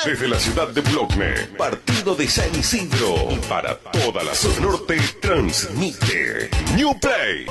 Desde la ciudad de Blogne, partido de San Isidro, para toda la zona norte, transmite New Play.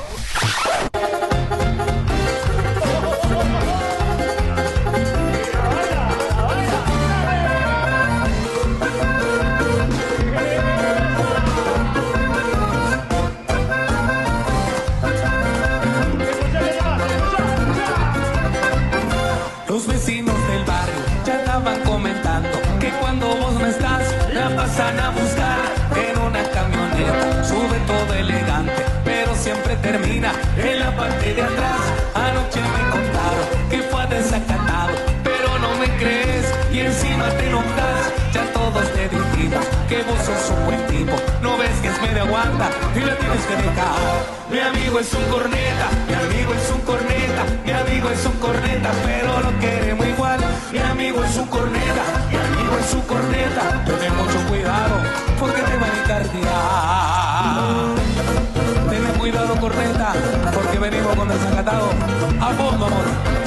Los vecinos del barrio ya estaban comentando que cuando vos no estás, la pasan a buscar en una camioneta. Sube todo elegante, pero siempre termina en la parte de atrás. Anoche me contaron que fue desacatado, pero no me crees y encima te enojas. Ya todos te dijimos que vos sos un buen tipo. No ves que es media guanta y la tienes que dejar. Mi amigo es un corneta, mi amigo es un corneta, mi amigo es un corneta, pero lo queremos igual. Mi amigo es un corneta, mi amigo es un corneta. Ten mucho cuidado porque te va a encardiar. Ten cuidado, corneta, porque venimos con desacatado. A fondo, amor.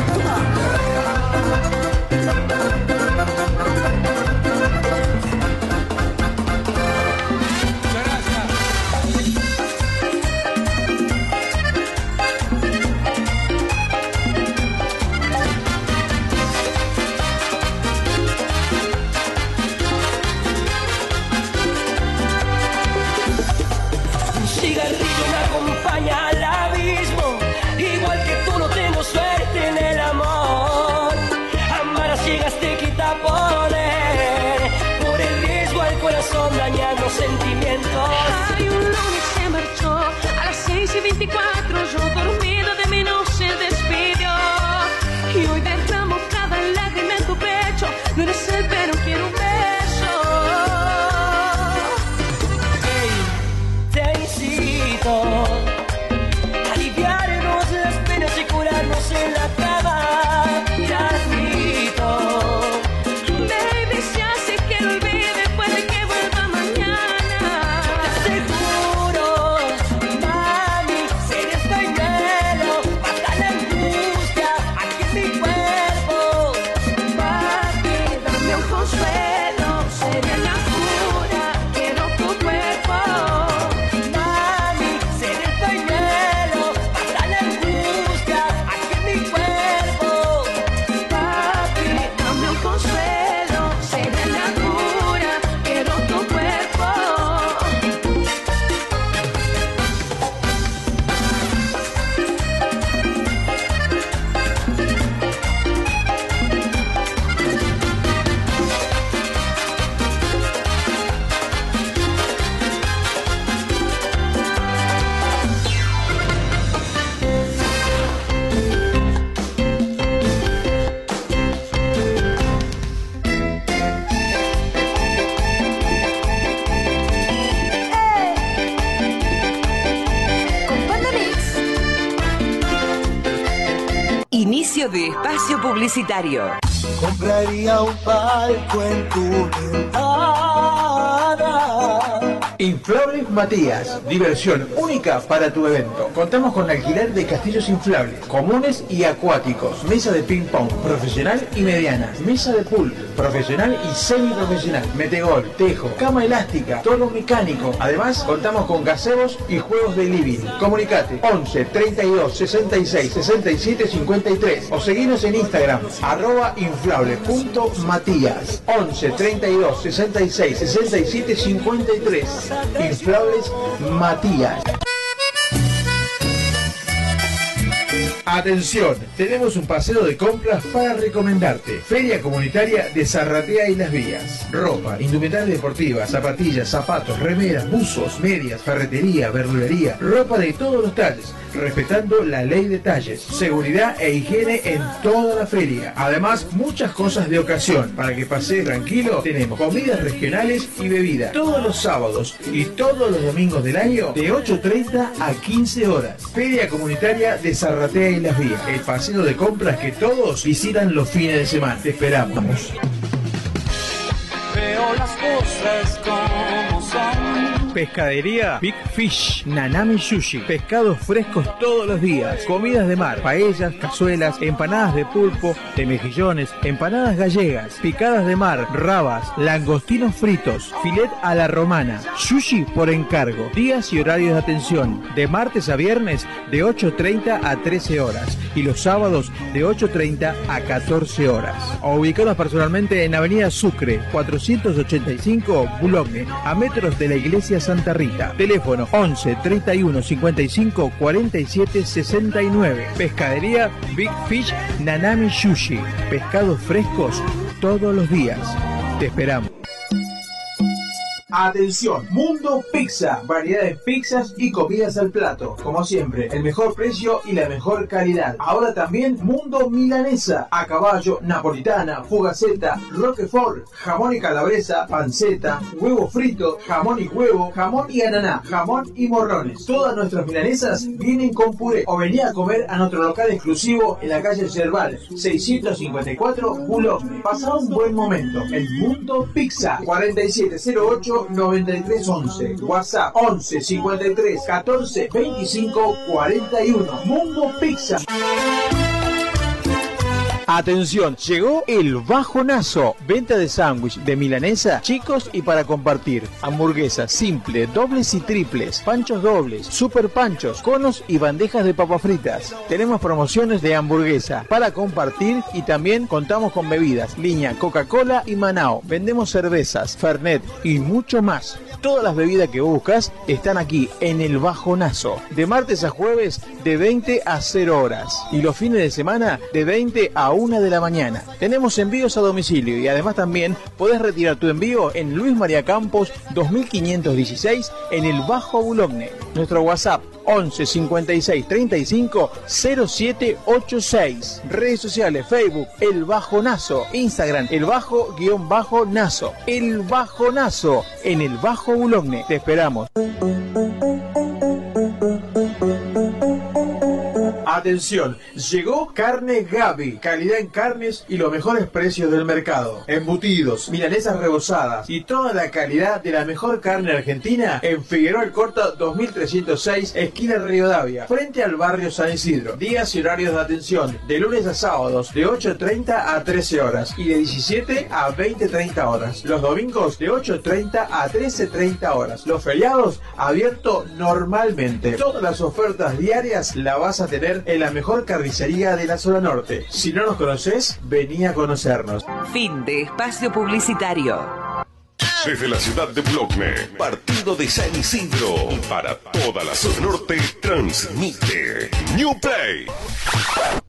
Al abismo, igual que tú no tengo suerte en el amor. Amar a ciegas te quita poder, por el riesgo al corazón dañando sentimientos. Hay un lunes se marchó a las 6:24, yo dormido de mí no se despidió. Y hoy derramo cada lágrima en tu pecho, no eres él pero quiero un beso. Hey, te incito aliviarnos las penas y curarnos en la cama. Te admito, Baby, si hace que lo olvide, puede que vuelva mañana. te aseguro, mami, seré pañuelo, mata la angustia aquí en mi cuerpo. Papi, dame un consuelo, seré la cura, quiero tu cuerpo. Mami, seré pañuelo, mata la angustia aquí en mi cuerpo. Papi, dame un consuelo, seré la cura, quiero tu cuerpo. Inicio de espacio publicitario. Compraría un palco en tu ventana. Inflables Matías, diversión única para tu evento. Contamos con alquiler de castillos inflables, comunes y acuáticos, mesa de ping pong, profesional y mediana, mesa de pool, profesional y semiprofesional, metegol, tejo, cama elástica, todo mecánico. Además, contamos con gazebos y juegos de living. Comunicate 11 32 66 67 53 o seguinos en Instagram @inflable.matías 11 32 66 67 53. Inflables Matías. Atención, tenemos un paseo de compras para recomendarte. Feria Comunitaria de Zarratea y Las Vías. Ropa, indumentaria deportiva, zapatillas, zapatos, remeras, buzos, medias, ferretería, verdulería, ropa de todos los talles, respetando la ley de talles, seguridad e higiene en toda la feria. Además, muchas cosas de ocasión. Para que pases tranquilo, tenemos comidas regionales y bebidas todos los sábados y todos los domingos del año de 8:30 a 15 horas. Feria Comunitaria de Zarratea y Las Vías. El paseo de compras que todos visitan los fines de semana. Te esperamos. Veo las cosas como son. Pescadería Big Fish, Nanami Sushi, pescados frescos todos los días, comidas de mar, paellas, cazuelas, empanadas de pulpo, de mejillones, empanadas gallegas, picadas de mar, rabas, langostinos fritos, filet a la romana, sushi por encargo, días y horarios de atención, de martes a viernes de 8:30 a 13 horas y los sábados de 8:30 a 14 horas. Ubicados personalmente en Avenida Sucre, 485 Boulogne, a metros de la Iglesia Santa Rita. Teléfono 11 31 55 47 69. Pescadería Big Fish Nanami Sushi. Pescados frescos todos los días. Te esperamos. Atención, Mundo Pizza, variedad de pizzas y comidas al plato. Como siempre, el mejor precio y la mejor calidad. Ahora también Mundo Milanesa, a caballo, napolitana, fugaceta, roquefort, jamón y calabresa, panceta, huevo frito, jamón y ananá, jamón y morrones. Todas nuestras milanesas vienen con puré. O vení a comer a nuestro local exclusivo en la calle Cerval, 654 Boulogne. Pasá un buen momento. El Mundo Pizza, 4708-9311. WhatsApp 11 53 14 25 41. Mundo Pizza. Atención, llegó el Bajonazo, venta de sándwich de milanesa, chicos y para compartir, hamburguesas simple, dobles y triples, panchos dobles, super panchos, conos y bandejas de papas fritas. Tenemos promociones de hamburguesa para compartir y también contamos con bebidas, línea Coca-Cola y Manao. Vendemos cervezas, Fernet y mucho más. Todas las bebidas que buscas están aquí en el Bajonazo, de martes a jueves de 20 a 0 horas y los fines de semana de 20 a 1 de la mañana. Tenemos envíos a domicilio y además también podés retirar tu envío en Luis María Campos 2516 en el Bajo Boulogne. Nuestro WhatsApp 11 56 35 0786. Redes sociales, Facebook El Bajonazo, Instagram El Bajo_Nazo. El Bajonazo en el Bajo Boulogne. Te esperamos. Atención, llegó Carne Gaby, calidad en carnes y los mejores precios del mercado. Embutidos, milanesas rebozadas y toda la calidad de la mejor carne argentina en Figueroa Alcorta 2306, esquina Rivadavia, frente al barrio San Isidro. Días y horarios de atención, de lunes a sábados de 8:30 a 13 horas y de 17 a 20:30 horas. Los domingos de 8:30 a 13:30 horas. Los feriados abierto normalmente. Todas las ofertas diarias la vas a tener en la mejor carnicería de la zona norte. Si no nos conoces, vení a conocernos. Fin de espacio publicitario. Desde la ciudad de Boulogne, partido de San Isidro, para toda la zona norte, transmite New Play.